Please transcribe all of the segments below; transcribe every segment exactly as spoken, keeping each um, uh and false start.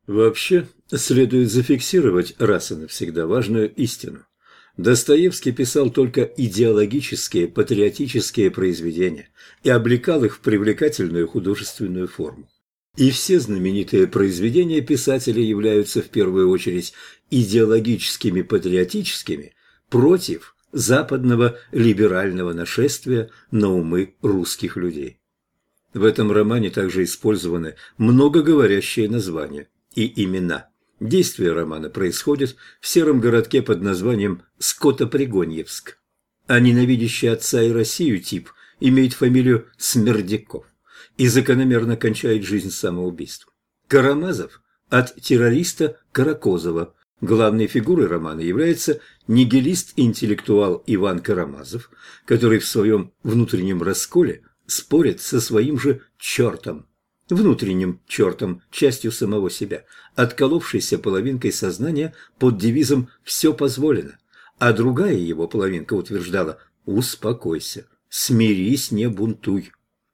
Вообще, следует зафиксировать раз и навсегда важную истину. Достоевский писал только идеологические, патриотические произведения и облекал их в привлекательную художественную форму. И все знаменитые произведения писателя являются в первую очередь идеологическими, патриотическими против западного либерального нашествия на умы русских людей. В этом романе также использованы многоговорящие названия и имена. Действие романа происходит в сером городке под названием Скотопригоньевск, а ненавидящий отца и Россию тип имеет фамилию Смердяков и закономерно кончает жизнь самоубийством. Карамазов от террориста Каракозова. Главной фигурой романа является нигилист-интеллектуал Иван Карамазов, который в своем внутреннем расколе спорит со своим же чертом, внутренним чертом, частью самого себя, отколовшейся половинкой сознания под девизом «все позволено», а другая его половинка утверждала «успокойся, смирись, не бунтуй».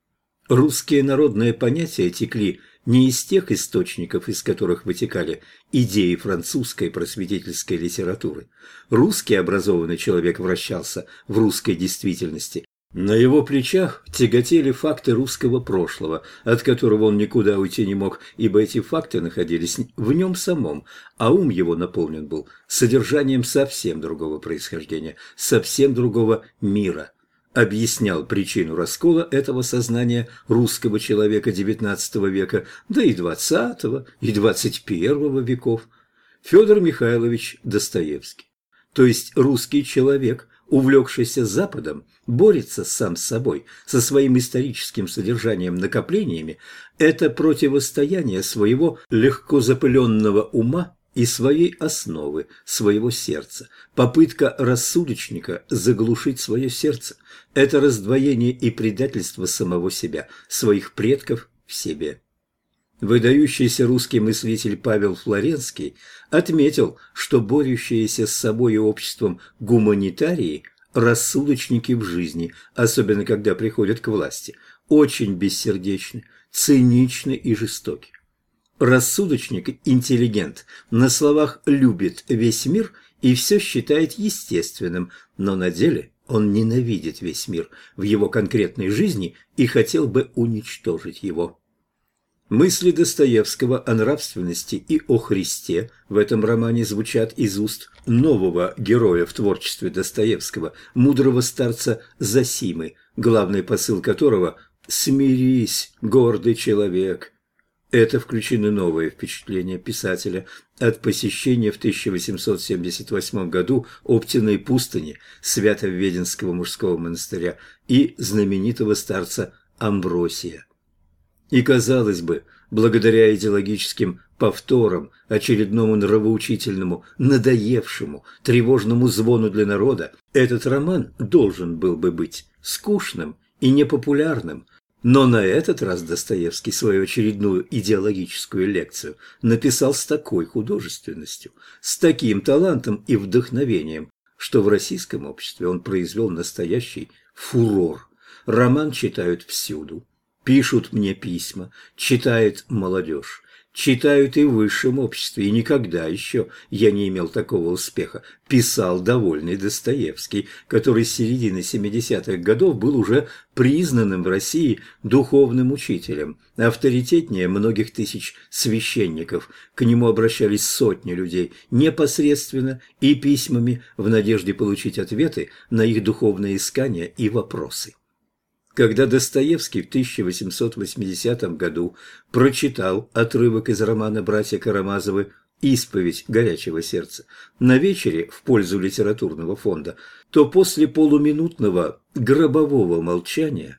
Русские народные понятия текли не из тех источников, из которых вытекали идеи французской просветительской литературы. Русский образованный человек вращался в русской действительности. На его плечах тяготели факты русского прошлого, от которого он никуда уйти не мог, ибо эти факты находились в нем самом, а ум его наполнен был содержанием совсем другого происхождения, совсем другого мира. Объяснял причину раскола этого сознания русского человека девятнадцатого века, да и двадцатого, и двадцать первого веков, Федор Михайлович Достоевский. То есть русский человек, увлекшийся Западом, борется сам с собой, со своим историческим содержанием, накоплениями. Это противостояние своего легко запыленного ума и своей основы, своего сердца, попытка рассудочника заглушить свое сердце. Это раздвоение и предательство самого себя, своих предков в себе. Выдающийся русский мыслитель Павел Флоренский отметил, что борющиеся с собой и обществом гуманитарии – рассудочники в жизни, особенно когда приходят к власти, очень бессердечны, циничны и жестоки. Рассудочник, интеллигент, на словах любит весь мир и все считает естественным, но на деле он ненавидит весь мир в его конкретной жизни и хотел бы уничтожить его. Мысли Достоевского о нравственности и о Христе в этом романе звучат из уст нового героя в творчестве Достоевского, мудрого старца Зосимы, главный посыл которого «Смирись, гордый человек». Это включены новые впечатления писателя от посещения в тысяча восемьсот семьдесят восьмом году Оптиной пустыни, Свято-Введенского мужского монастыря и знаменитого старца Амвросия. И, казалось бы, благодаря идеологическим повторам, очередному нравоучительному, надоевшему, тревожному звону для народа, этот роман должен был бы быть скучным и непопулярным. Но на этот раз Достоевский свою очередную идеологическую лекцию написал с такой художественностью, с таким талантом и вдохновением, что в российском обществе он произвел настоящий фурор. Роман читают всюду. Пишут мне письма, читает молодежь, читают и в высшем обществе, и никогда еще я не имел такого успеха. Писал довольный Достоевский, который с середины семидесятых годов был уже признанным в России духовным учителем, авторитетнее многих тысяч священников. К нему обращались сотни людей непосредственно и письмами в надежде получить ответы на их духовные искания и вопросы. Когда Достоевский в тысяча восемьсот восьмидесятом году прочитал отрывок из романа «Братья Карамазовы» «Исповедь горячего сердца» на вечере в пользу литературного фонда, то после полуминутного гробового молчания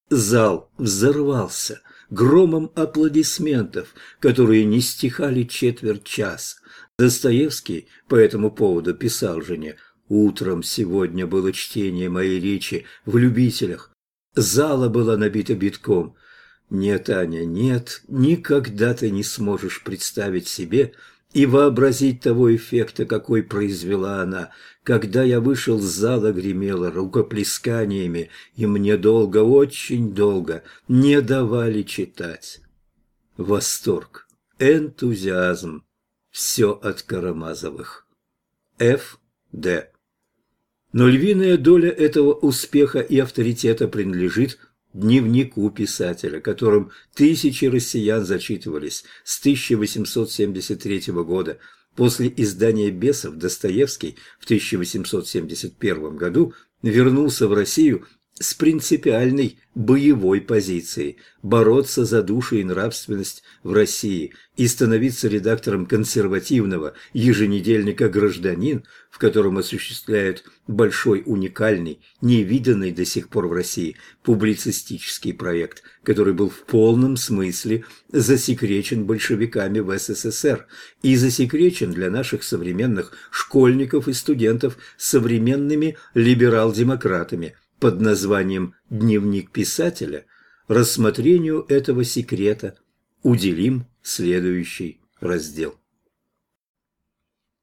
зал взорвался громом аплодисментов, которые не стихали четверть часа. Достоевский по этому поводу писал жене: «Утром сегодня было чтение моей речи в «Любителях». Зала была набита битком. Нет, Аня, нет, никогда ты не сможешь представить себе и вообразить того эффекта, какой произвела она. Когда я вышел, зала гремела рукоплесканиями, и мне долго, очень долго не давали читать». Восторг. энтузиазм. Все от Карамазовых. Ф. Д. Но львиная доля этого успеха и авторитета принадлежит дневнику писателя, которым тысячи россиян зачитывались с тысяча восемьсот семьдесят третьего года. После издания «Бесов» Достоевский в тысяча восемьсот семьдесят первом году вернулся в Россию с принципиальной боевой позицией – бороться за душу и нравственность в России и становиться редактором консервативного еженедельника «Гражданин», в котором осуществляет большой, уникальный, невиданный до сих пор в России публицистический проект, который был в полном смысле засекречен большевиками в СССР и засекречен для наших современных школьников и студентов современными либерал-демократами под названием «Дневник писателя». Рассмотрению этого секрета уделим следующий раздел.